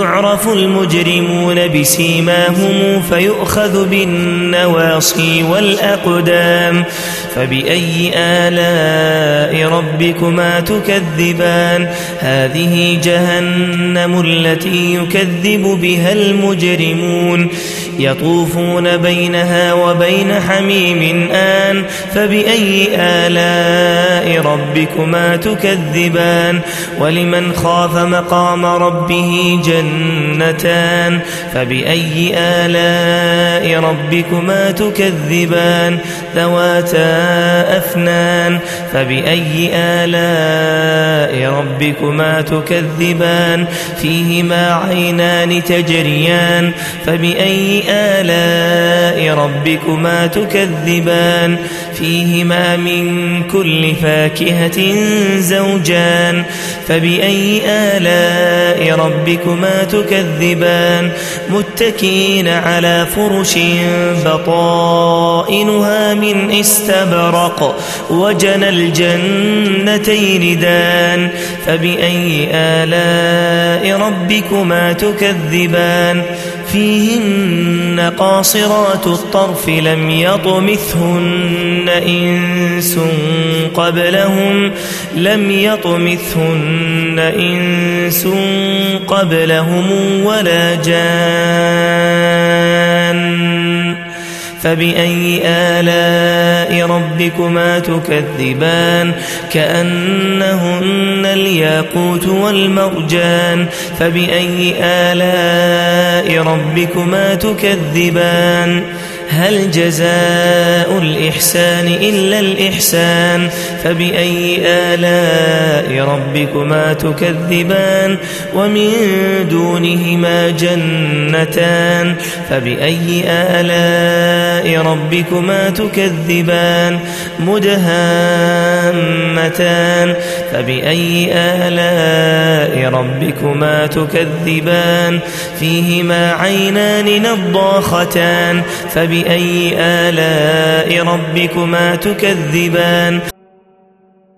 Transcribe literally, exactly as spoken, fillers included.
يعرف المجرمون بسيماهم فيؤخذ بالنواصي والأقدام فبأي آلاء ربكما تكذبان هذه جهنم التي يكذب بها المجرمون يطوفون بينها وبين حميم آن فبأي آلاء ربكما تكذبان ولمن خاف مقام ربه جنتان فبأي آلاء ربكما تكذبان ذواتا أفنان فبأي آلاء ربكما تكذبان فيهما عينان تجريان فبأي آلاء ربكما تكذبان فيهما من كل فاكهة زوجان فبأي آلاء ربكما تكذبان متكئين على فرش بطائنها من استبرق وجنى الجنتين دان فبأي آلاء ربكما تكذبان فيهن قاصرات الطرف لم يطمثهن إنس قبلهم لم يطمثهن إنس قبلهم ولا جان فبأي آلاء ربكما تكذبان كأنهن الياقوت والمرجان فبأي آلاء ربكما تكذبان هل جزاء الإحسان إلا الإحسان فبأي آلاء ربكما تكذبان ومن دونهما جنتان فبأي آلاء ربكما تكذبان مدهامتان فبأي آلاء ربكما تكذبان فيهما عينان نضاختان فبأي آلاء ربكما تكذبان